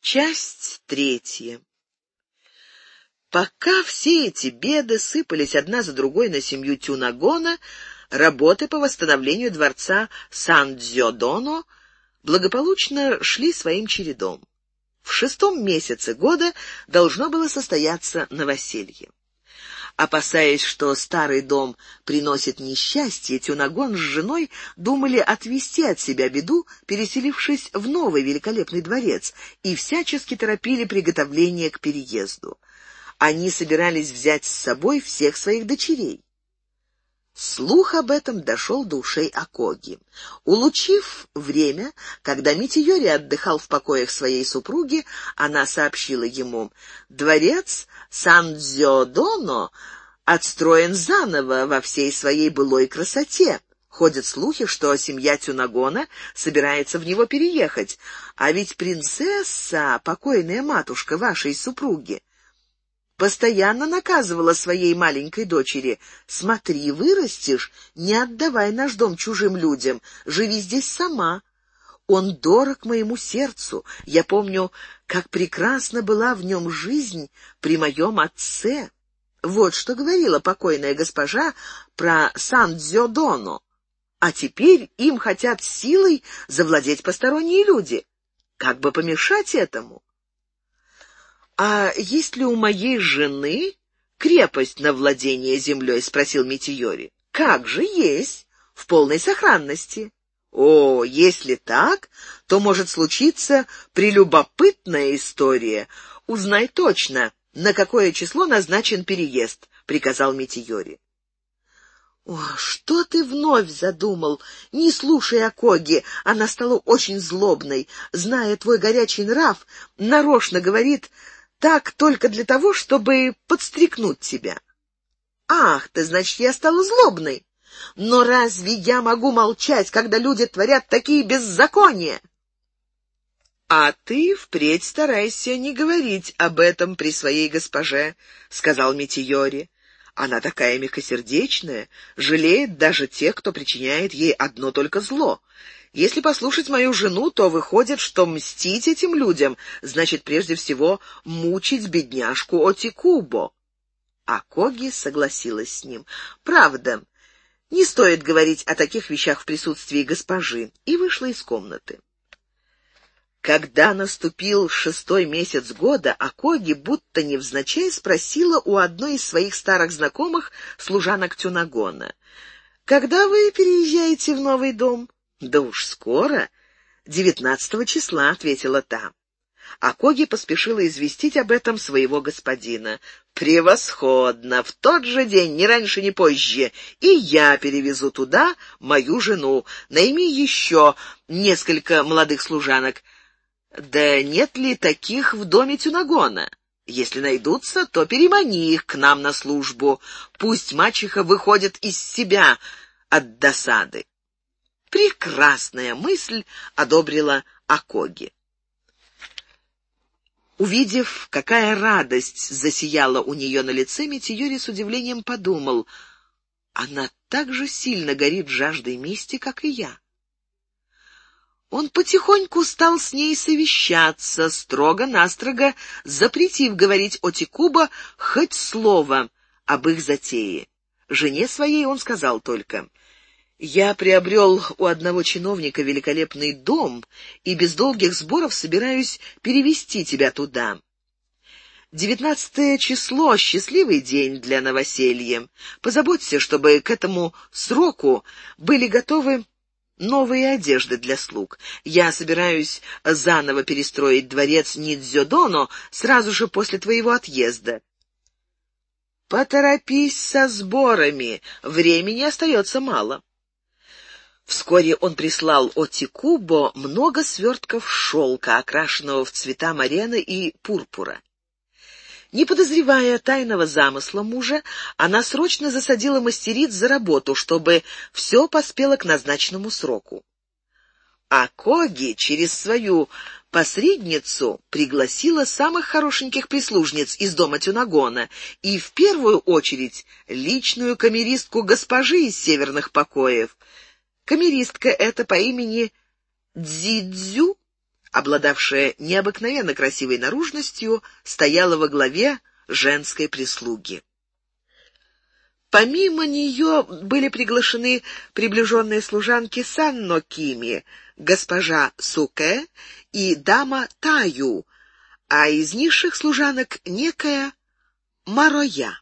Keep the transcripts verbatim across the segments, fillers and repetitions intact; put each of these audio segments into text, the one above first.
Часть третья. Пока все эти беды сыпались одна за другой на семью Тюнагона, работы по восстановлению дворца Сан-Дзёдоно благополучно шли своим чередом. В шестом месяце года должно было состояться новоселье. Опасаясь, что старый дом приносит несчастье, Тюнагон с женой думали отвести от себя беду, переселившись в новый великолепный дворец, и всячески торопили приготовления к переезду. Они собирались взять с собой всех своих дочерей. Слух об этом дошел до ушей Акоги. Улучив время, когда Митийори отдыхал в покоях своей супруги, она сообщила ему: «Дворец Сан-Дзёдоно отстроен заново во всей своей былой красоте. Ходят слухи, что семья Тюнагона собирается в него переехать, а ведь принцесса, покойная матушка вашей супруги, постоянно наказывала своей маленькой дочери: «Смотри, вырастешь, не отдавай наш дом чужим людям, живи здесь сама. Он дорог моему сердцу. Я помню, как прекрасна была в нем жизнь при моем отце». Вот что говорила покойная госпожа про Сан-Дзёдоно. А теперь им хотят силой завладеть посторонние люди. Как бы помешать этому? «А есть ли у моей жены крепость на владение землей?» — спросил Митийори. «Как же, есть, в полной сохранности». «О, если так, то может случиться прелюбопытная история. Узнай точно, на какое число назначен переезд», — приказал Митийори. «О, что ты вновь задумал? Не слушай Акоги, она стала очень злобной. Зная твой горячий нрав, нарочно говорит так только для того, чтобы подстрекнуть тебя». «Ах ты, значит, я стала злобной? Но разве я могу молчать, когда люди творят такие беззакония?» «А ты впредь старайся не говорить об этом при своей госпоже», — сказал Митийори. «Она такая мягкосердечная, жалеет даже тех, кто причиняет ей одно только зло. Если послушать мою жену, то выходит, что мстить этим людям значит прежде всего мучить бедняжку Отикубо». Акоги согласилась с ним. «Правда, не стоит говорить о таких вещах в присутствии госпожи», и вышла из комнаты. Когда наступил шестой месяц года, Акоги будто невзначай спросила у одной из своих старых знакомых, служанок Тюнагона: «Когда вы переезжаете в новый дом?» «Да уж скоро, девятнадцатого числа», — ответила та. Акоги поспешила известить об этом своего господина. «Превосходно! В тот же день, ни раньше, ни позже, и я перевезу туда мою жену. Найми еще несколько молодых служанок. Да нет ли таких в доме Тюнагона? Если найдутся, то перемани их к нам на службу. Пусть мачеха выходит из себя от досады». «Прекрасная мысль», — одобрила Акоги. Увидев, какая радость засияла у нее на лице, Митийори с удивлением подумал: она так же сильно горит жаждой мести, как и я. Он потихоньку стал с ней совещаться, строго-настрого запретив говорить Отикубо хоть слово об их затее. Жене своей он сказал только: «Я приобрел у одного чиновника великолепный дом и без долгих сборов собираюсь перевести тебя туда. Девятнадцатое число — счастливый день для новоселья. Позаботься, чтобы к этому сроку были готовы новые одежды для слуг. Я собираюсь заново перестроить дворец Нидзёдоно сразу же после твоего отъезда. Поторопись со сборами, времени остается мало». Вскоре он прислал Отикубо много свертков шелка, окрашенного в цвета морены и пурпура. Не подозревая тайного замысла мужа, она срочно засадила мастериц за работу, чтобы все поспело к назначенному сроку. Акоги через свою посредницу пригласила самых хорошеньких прислужниц из дома Тюнагона и в первую очередь личную камеристку госпожи из северных покоев. Камеристка эта по имени Дзидзю обладавшая необыкновенно красивой наружностью, стояла во главе женской прислуги. Помимо нее были приглашены приближенные служанки Санно Кими, госпожа Суке и дама Таю, а из низших служанок некая Мароя.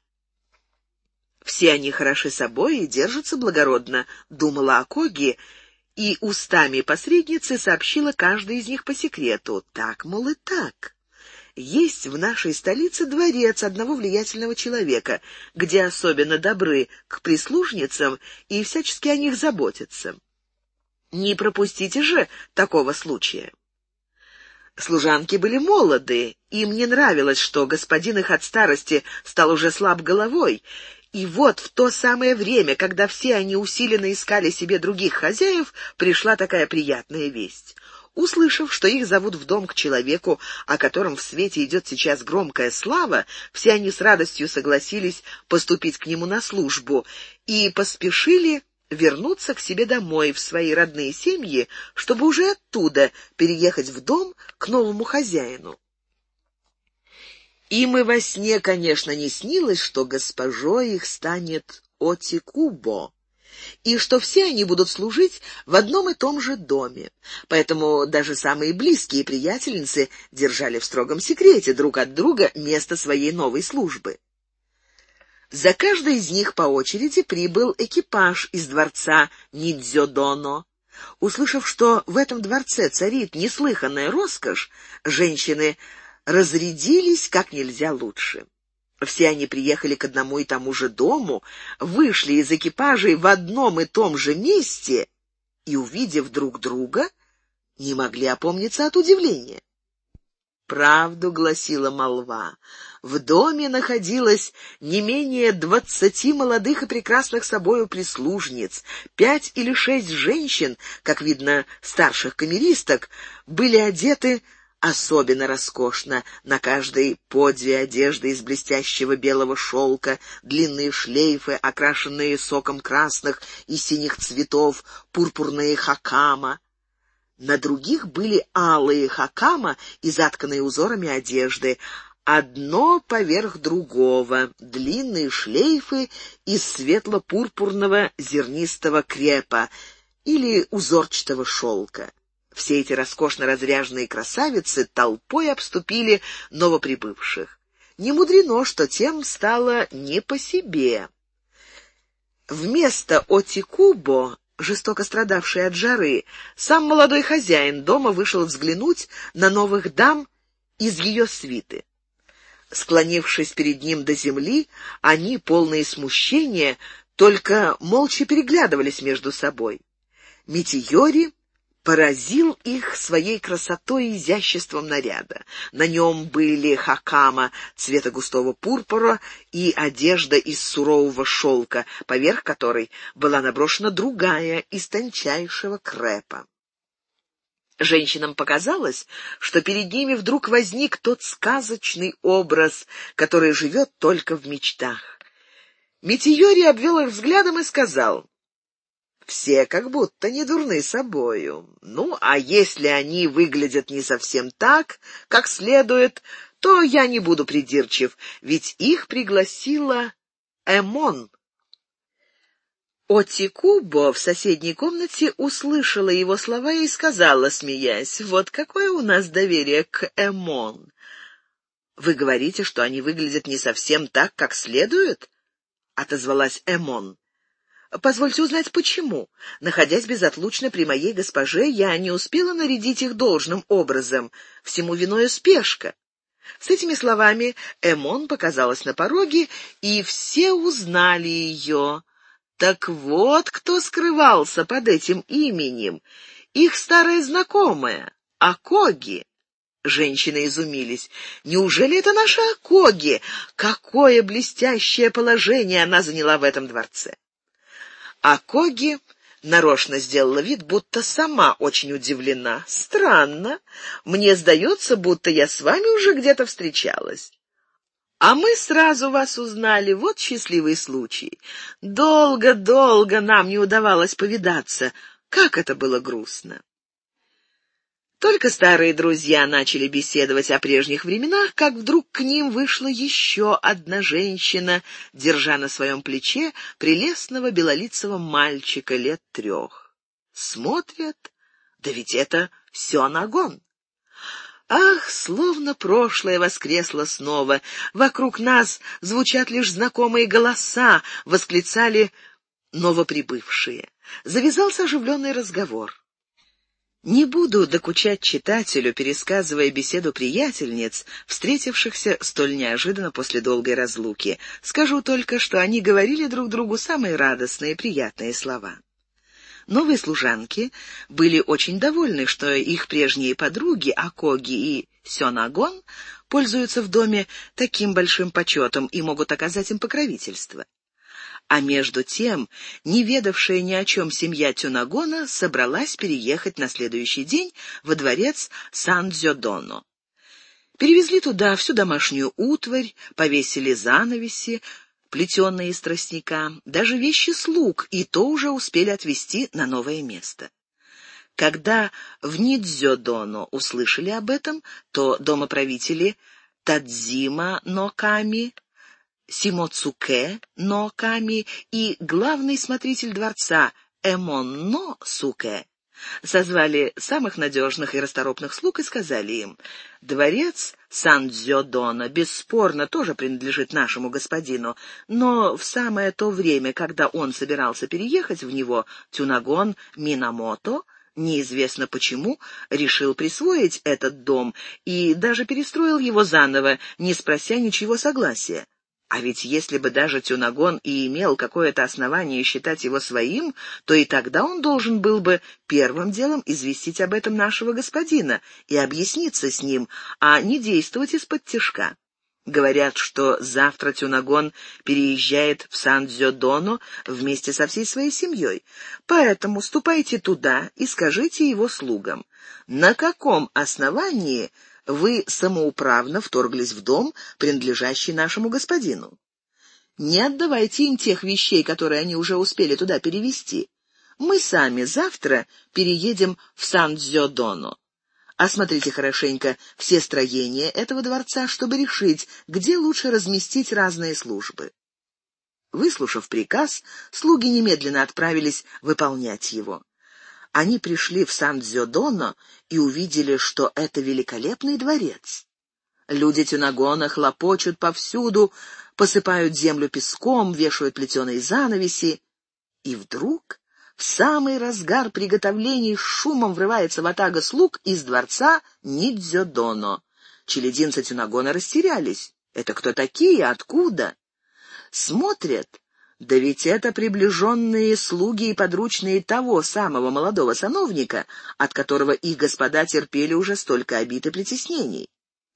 «Все они хороши собой и держатся благородно», — думала Акоги, и устами посредницы сообщила каждой из них по секрету. Так, мол, и так. Есть в нашей столице дворец одного влиятельного человека, где особенно добры к прислужницам и всячески о них заботятся. Не пропустите же такого случая. Служанки были молоды, им не нравилось, что господин их от старости стал уже слаб головой, и вот в то самое время, когда все они усиленно искали себе других хозяев, пришла такая приятная весть. Услышав, что их зовут в дом к человеку, о котором в свете идет сейчас громкая слава, все они с радостью согласились поступить к нему на службу и поспешили вернуться к себе домой, в свои родные семьи, чтобы уже оттуда переехать в дом к новому хозяину. Им и во сне, конечно, не снилось, что госпожой их станет Отикубо, и что все они будут служить в одном и том же доме. Поэтому даже самые близкие приятельницы держали в строгом секрете друг от друга место своей новой службы. За каждой из них по очереди прибыл экипаж из дворца Нидзёдоно. Услышав, что в этом дворце царит неслыханная роскошь, женщины разрядились как нельзя лучше. Все они приехали к одному и тому же дому, вышли из экипажей в одном и том же месте и, увидев друг друга, не могли опомниться от удивления. Правду гласила молва. В доме находилось не менее двадцати молодых и прекрасных собою прислужниц. Пять или шесть женщин, как видно, старших камеристок, были одеты особенно роскошно, на каждой по две одежды из блестящего белого шелка, длинные шлейфы, окрашенные соком красных и синих цветов, пурпурные хакама. На других были алые хакама и затканные узорами одежды, одно поверх другого, длинные шлейфы из светло-пурпурного зернистого крепа или узорчатого шелка. Все эти роскошно разряженные красавицы толпой обступили новоприбывших. Не мудрено, что тем стало не по себе. Вместо Отикубо, жестоко страдавшей от жары, сам молодой хозяин дома вышел взглянуть на новых дам из ее свиты. Склонившись перед ним до земли, они, полные смущения, только молча переглядывались между собой. Митиори поразил их своей красотой и изяществом наряда. На нем были хакама цвета густого пурпура и одежда из сурового шелка, поверх которой была наброшена другая из тончайшего крепа. Женщинам показалось, что перед ними вдруг возник тот сказочный образ, который живет только в мечтах. Митиори обвел их взглядом и сказал: «Все как будто не дурны собою. Ну, а если они выглядят не совсем так, как следует, то я не буду придирчив, ведь их пригласила Эмон». Отикубо в соседней комнате услышала его слова и сказала, смеясь: «Вот какое у нас доверие к Эмон». «Вы говорите, что они выглядят не совсем так, как следует?» — отозвалась Эмон. «Позвольте узнать, почему. Находясь безотлучно при моей госпоже, я не успела нарядить их должным образом. Всему виною спешка». С этими словами Эмон показалась на пороге, и все узнали ее. Так вот, кто скрывался под этим именем. Их старая знакомая, Акоги. Женщины изумились. «Неужели это наша Акоги? Какое блестящее положение она заняла в этом дворце!» Акоги нарочно сделала вид, будто сама очень удивлена. «Странно. Мне сдается, будто я с вами уже где-то встречалась. А мы сразу вас узнали. Вот счастливый случай. Долго-долго нам не удавалось повидаться. Как это было грустно!» Только старые друзья начали беседовать о прежних временах, как вдруг к ним вышла еще одна женщина, держа на своем плече прелестного белолицего мальчика лет трех. Смотрят, да ведь это Сёнагон. Ах, словно прошлое воскресло снова. Вокруг нас звучат лишь знакомые голоса, восклицали новоприбывшие. Завязался оживленный разговор. Не буду докучать читателю, пересказывая беседу приятельниц, встретившихся столь неожиданно после долгой разлуки. Скажу только, что они говорили друг другу самые радостные и приятные слова. Новые служанки были очень довольны, что их прежние подруги Акоги и Сёнагон пользуются в доме таким большим почетом и могут оказать им покровительство. А между тем, не ведавшая ни о чем семья Тюнагона собралась переехать на следующий день во дворец Сандзёдоно. Перевезли туда всю домашнюю утварь, повесили занавеси, плетеные из тростника, даже вещи слуг, и то уже успели отвезти на новое место. Когда в Нидзёдоно услышали об этом, то домоправители Тадзима но Ками, Симоцуке но Ками и главный смотритель дворца Эмон но Суке созвали самых надежных и расторопных слуг и сказали им: «Дворец Сандзёдоно бесспорно тоже принадлежит нашему господину, но в самое то время, когда он собирался переехать в него, Тюнагон Минамото, неизвестно почему, решил присвоить этот дом и даже перестроил его заново, не спрося ничего согласия. А ведь если бы даже Тюнагон и имел какое-то основание считать его своим, то и тогда он должен был бы первым делом известить об этом нашего господина и объясниться с ним, а не действовать из-под тишка. Говорят, что завтра Тюнагон переезжает в Сандзёдоно вместе со всей своей семьей, поэтому ступайте туда и скажите его слугам, на каком основании вы самоуправно вторглись в дом, принадлежащий нашему господину. Не отдавайте им тех вещей, которые они уже успели туда перевезти. Мы сами завтра переедем в Сандзёдоно. Осмотрите хорошенько все строения этого дворца, чтобы решить, где лучше разместить разные службы». Выслушав приказ, слуги немедленно отправились выполнять его. Они пришли в Сандзёдоно и увидели, что это великолепный дворец. Люди Тюнагона хлопочут повсюду, посыпают землю песком, вешают плетеные занавеси. И вдруг, в самый разгар приготовлений, с шумом врывается ватага слуг из дворца Нидзёдоно. Челядинцы Тюнагона растерялись. Это кто такие? Откуда? Смотрят. Да ведь это приближенные слуги и подручные того самого молодого сановника, от которого их господа терпели уже столько обид и притеснений.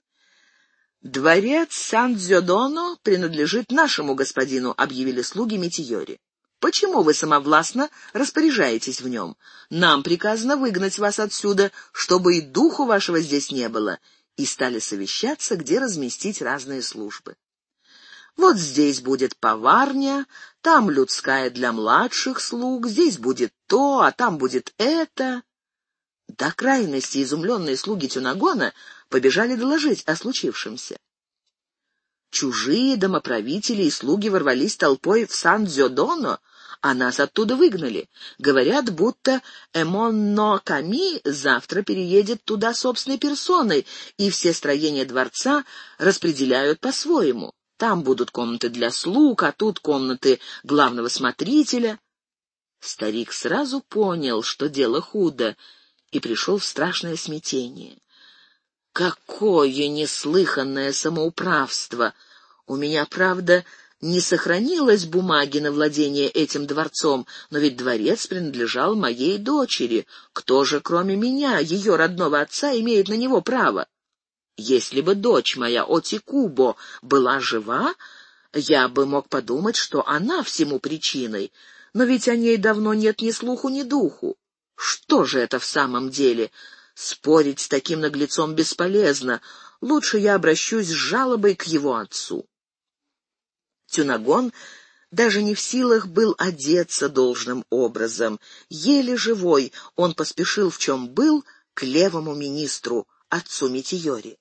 «Дворец Сандзёдоно принадлежит нашему господину», — объявили слуги Митиёри. «Почему вы самовластно распоряжаетесь в нем? Нам приказано выгнать вас отсюда, чтобы и духу вашего здесь не было», и стали совещаться, где разместить разные службы. Вот здесь будет поварня, там людская для младших слуг, здесь будет то, а там будет это. До крайности изумленные слуги Тюнагона побежали доложить о случившемся. Чужие домоправители и слуги ворвались толпой в Сандзёдоно, а нас оттуда выгнали. Говорят, будто Эмон но Ками завтра переедет туда собственной персоной, и все строения дворца распределяют по-своему. Там будут комнаты для слуг, а тут комнаты главного смотрителя. Старик сразу понял, что дело худо, и пришел в страшное смятение. Какое неслыханное самоуправство! У меня, правда, не сохранилось бумаги на владение этим дворцом, но ведь дворец принадлежал моей дочери. Кто же, кроме меня, ее родного отца, имеет на него право? Если бы дочь моя Отикубо была жива, я бы мог подумать, что она всему причиной, но ведь о ней давно нет ни слуху, ни духу. Что же это в самом деле? Спорить с таким наглецом бесполезно. Лучше я обращусь с жалобой к его отцу. Тюнагон даже не в силах был одеться должным образом. Еле живой, он поспешил в чем был к левому министру, отцу Метиори.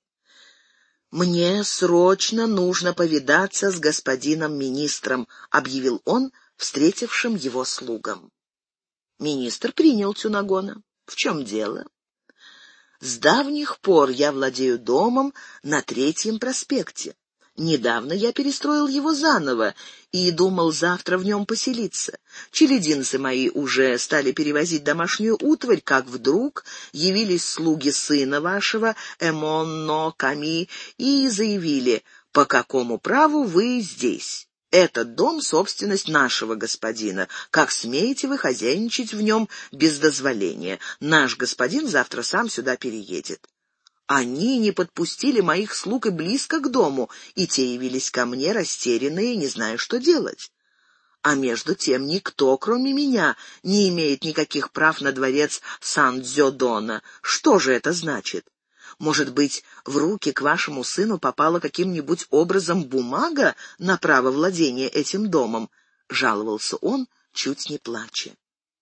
«Мне срочно нужно повидаться с господином министром», — объявил он встретившим его слугам. Министр принял Цюнагона. «В чем дело?» «С давних пор я владею домом на Третьем проспекте. Недавно я перестроил его заново и думал завтра в нем поселиться. Челядинцы мои уже стали перевозить домашнюю утварь, как вдруг явились слуги сына вашего, Эмонно Ками, и заявили, по какому праву вы здесь. Этот дом — собственность нашего господина. Как смеете вы хозяйничать в нем без дозволения? Наш господин завтра сам сюда переедет. Они не подпустили моих слуг и близко к дому, и те явились ко мне растерянные, не зная, что делать. А между тем никто, кроме меня, не имеет никаких прав на дворец Сан-Дзёдона. Что же это значит? Может быть, в руки к вашему сыну попала каким-нибудь образом бумага на право владения этим домом?» — жаловался он, чуть не плача.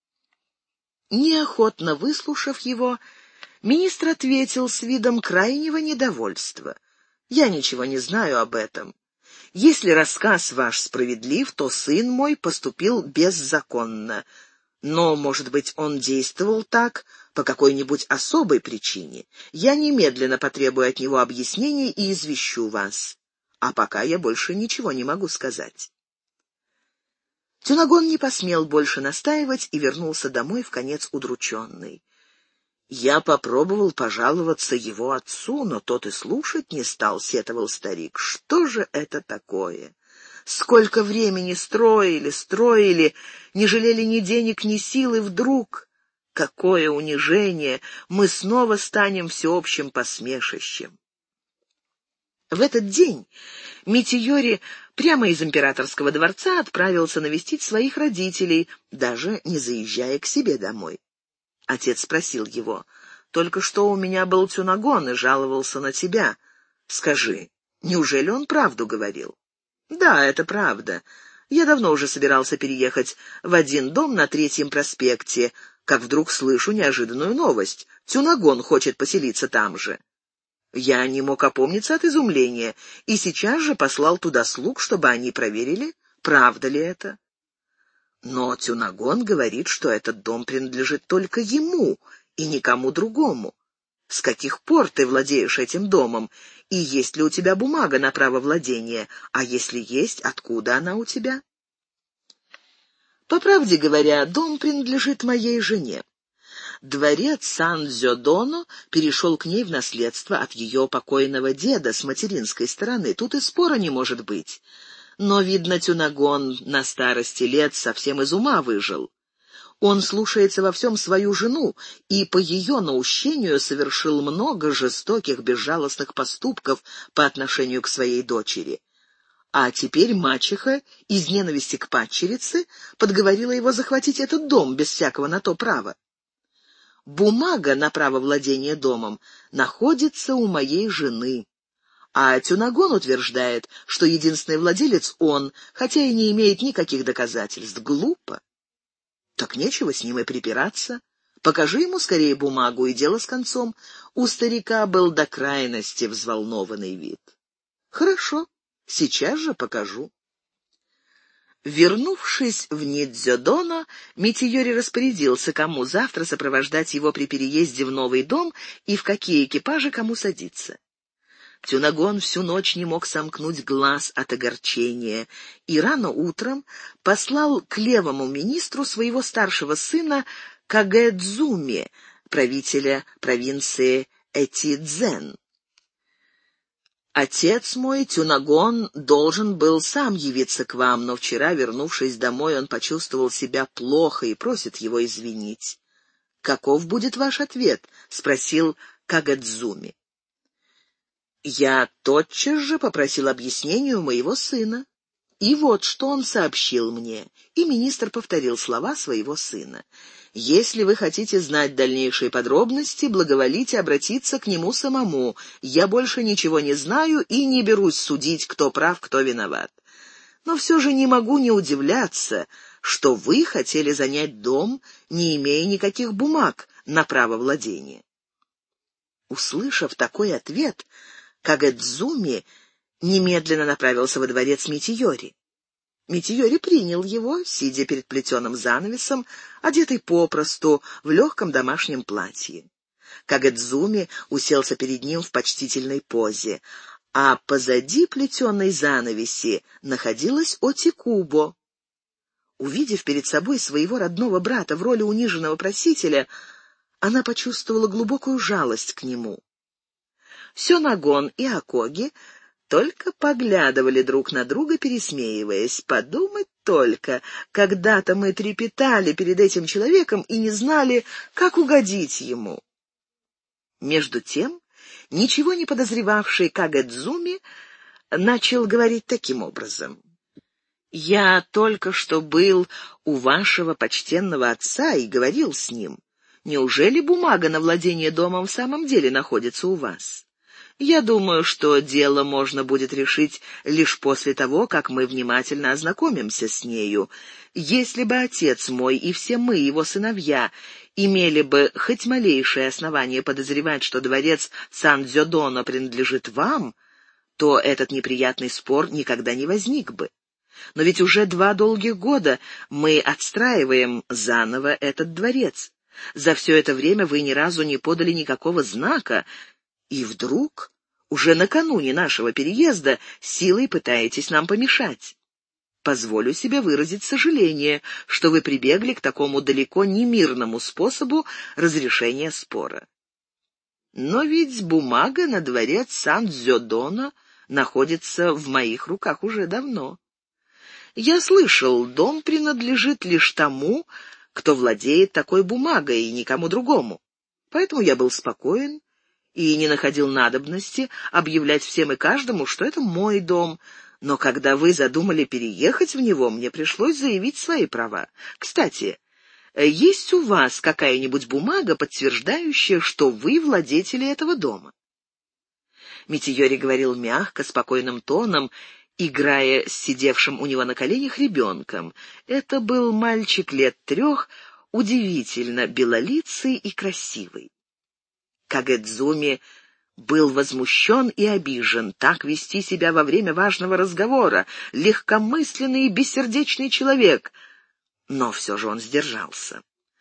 Неохотно выслушав его, министр ответил с видом крайнего недовольства: «Я ничего не знаю об этом. Если рассказ ваш справедлив, то сын мой поступил беззаконно. Но, может быть, он действовал так по какой-нибудь особой причине. Я немедленно потребую от него объяснений и извещу вас. А пока я больше ничего не могу сказать». Цюнагон не посмел больше настаивать и вернулся домой вконец удрученный. «Я попробовал пожаловаться его отцу, но тот и слушать не стал», — сетовал старик. «Что же это такое? Сколько времени строили, строили, не жалели ни денег, ни сил, и вдруг... Какое унижение! Мы снова станем всеобщим посмешищем». В этот день Метиори прямо из императорского дворца отправился навестить своих родителей, даже не заезжая к себе домой. Отец спросил его: «Только что у меня был Цюнагон и жаловался на тебя. Скажи, неужели он правду говорил?» «Да, это правда. Я давно уже собирался переехать в один дом на Третьем проспекте, как вдруг слышу неожиданную новость. Цюнагон хочет поселиться там же». Я не мог опомниться от изумления и сейчас же послал туда слуг, чтобы они проверили, правда ли это. Но Цюнагон говорит, что этот дом принадлежит только ему и никому другому. С каких пор ты владеешь этим домом? И есть ли у тебя бумага на право владения? А если есть, откуда она у тебя? По правде говоря, дом принадлежит моей жене. Дворец Сан-Дзёдоно перешел к ней в наследство от ее покойного деда с материнской стороны. Тут и спора не может быть. Но, видно, Цюнагон на старости лет совсем из ума выжил. Он слушается во всем свою жену и по ее наущению совершил много жестоких, безжалостных поступков по отношению к своей дочери. А теперь мачеха из ненависти к падчерице подговорила его захватить этот дом без всякого на то права. Бумага на право владения домом находится у моей жены. А Цюнагон утверждает, что единственный владелец он, хотя и не имеет никаких доказательств. Глупо. Так нечего с ним и припираться. Покажи ему скорее бумагу, и дело с концом. У старика был до крайности взволнованный вид. Хорошо, сейчас же покажу. Вернувшись в Нидзёдоно, Метиори распорядился, кому завтра сопровождать его при переезде в новый дом и в какие экипажи кому садиться. Цюнагон всю ночь не мог сомкнуть глаз от огорчения и рано утром послал к левому министру своего старшего сына Кагэдзуми, правителя провинции Этидзен. «Отец мой, Цюнагон, должен был сам явиться к вам, но вчера, вернувшись домой, он почувствовал себя плохо и просит его извинить. Каков будет ваш ответ?» — спросил Кагэдзуми. Я тотчас же попросил объяснения у моего сына. И вот что он сообщил мне. И министр повторил слова своего сына. «Если вы хотите знать дальнейшие подробности, благоволите обратиться к нему самому. Я больше ничего не знаю и не берусь судить, кто прав, кто виноват. Но все же не могу не удивляться, что вы хотели занять дом, не имея никаких бумаг на право владения. Услышав такой ответ, Кагэдзуми немедленно направился во дворец Митиёри. Митиёри принял его, сидя перед плетеным занавесом, одетый попросту, в легком домашнем платье. Кагэдзуми уселся перед ним в почтительной позе, а позади плетеной занавеси находилась Отикубо. Увидев перед собой своего родного брата в роли униженного просителя, она почувствовала глубокую жалость к нему. Сёнагон и Акоги только поглядывали друг на друга, пересмеиваясь. Подумать только, когда-то мы трепетали перед этим человеком и не знали, как угодить ему. Между тем, ничего не подозревавший Кагэдзуми начал говорить таким образом: «Я только что был у вашего почтенного отца и говорил с ним. Неужели бумага на владение домом в самом деле находится у вас? Я думаю, что дело можно будет решить лишь после того, как мы внимательно ознакомимся с нею. Если бы отец мой и все мы, его сыновья, имели бы хоть малейшее основание подозревать, что дворец Сандзёдоно принадлежит вам, то этот неприятный спор никогда не возник бы. Но ведь уже два долгих года мы отстраиваем заново этот дворец. За все это время вы ни разу не подали никакого знака, и вдруг, уже накануне нашего переезда, силой пытаетесь нам помешать. Позволю себе выразить сожаление, что вы прибегли к такому далеко не мирному способу разрешения спора. Но ведь бумага на дворец Сандзёдоно находится в моих руках уже давно. Я слышал, дом принадлежит лишь тому, кто владеет такой бумагой, и никому другому. Поэтому я был спокоен и не находил надобности объявлять всем и каждому, что это мой дом. Но когда вы задумали переехать в него, мне пришлось заявить свои права. Кстати, есть у вас какая-нибудь бумага, подтверждающая, что вы владетели этого дома?» Митиёри говорил мягко, спокойным тоном, играя с сидевшим у него на коленях ребенком. Это был мальчик лет трех, удивительно белолицый и красивый. Кагэдзуми был возмущен и обижен. Так вести себя во время важного разговора, легкомысленный и бессердечный человек. Но все же он сдержался.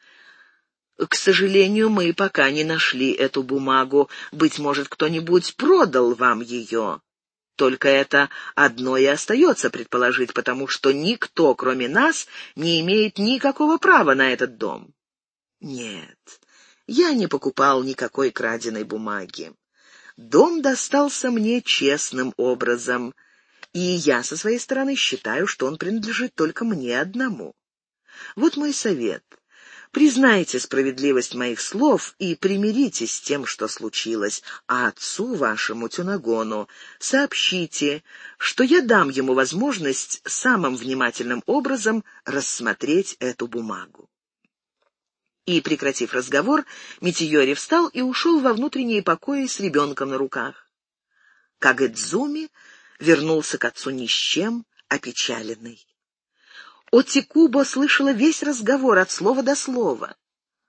«К сожалению, мы пока не нашли эту бумагу. Быть может, кто-нибудь продал вам ее. Только это одно и остается предположить, потому что никто, кроме нас, не имеет никакого права на этот дом». «Нет, я не покупал никакой краденой бумаги. Дом достался мне честным образом, и я со своей стороны считаю, что он принадлежит только мне одному. Вот мой совет. Признайте справедливость моих слов и примиритесь с тем, что случилось, а отцу вашему, Тюнагону, сообщите, что я дам ему возможность самым внимательным образом рассмотреть эту бумагу». И, прекратив разговор, Митиёри встал и ушел во внутренние покои с ребенком на руках. Кагэдзуми вернулся к отцу ни с чем, опечаленный. Отикубо слышала весь разговор от слова до слова.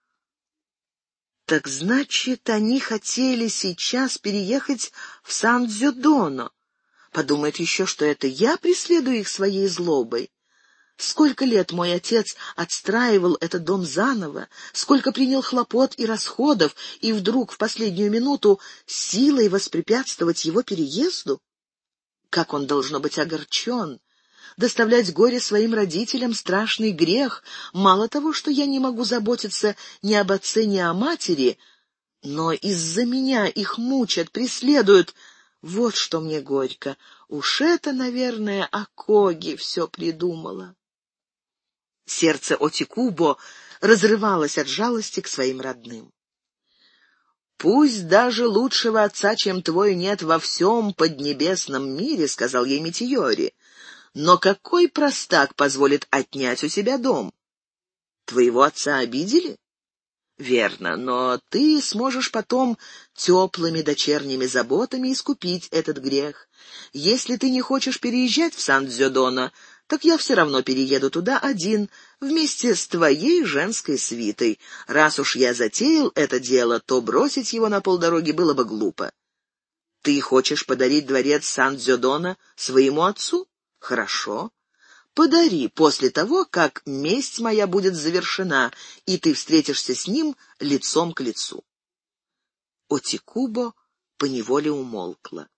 «Так значит, они хотели сейчас переехать в Сандзёдоно. Подумает еще, что это я преследую их своей злобой. Сколько лет мой отец отстраивал этот дом заново, сколько принял хлопот и расходов, и вдруг в последнюю минуту силой воспрепятствовать его переезду? Как он должно быть огорчен! Доставлять горе своим родителям — страшный грех. Мало того, что я не могу заботиться ни об отце, ни о матери, но из-за меня их мучат, преследуют. Вот что мне горько. Уж это, наверное, Акоги все придумала». Сердце Отикубо разрывалось от жалости к своим родным. «Пусть даже лучшего отца, чем твой, нет во всем поднебесном мире», — сказал ей Митиёри, «но какой простак позволит отнять у себя дом? Твоего отца обидели? Верно, но ты сможешь потом теплыми дочерними заботами искупить этот грех. Если ты не хочешь переезжать в Сандзёдоно, так я все равно перееду туда один, вместе с твоей женской свитой. Раз уж я затеял это дело, то бросить его на полдороги было бы глупо. Ты хочешь подарить дворец Сан-Дзёдона своему отцу? Хорошо. Подари после того, как месть моя будет завершена, и ты встретишься с ним лицом к лицу». Отикубо поневоле умолкла.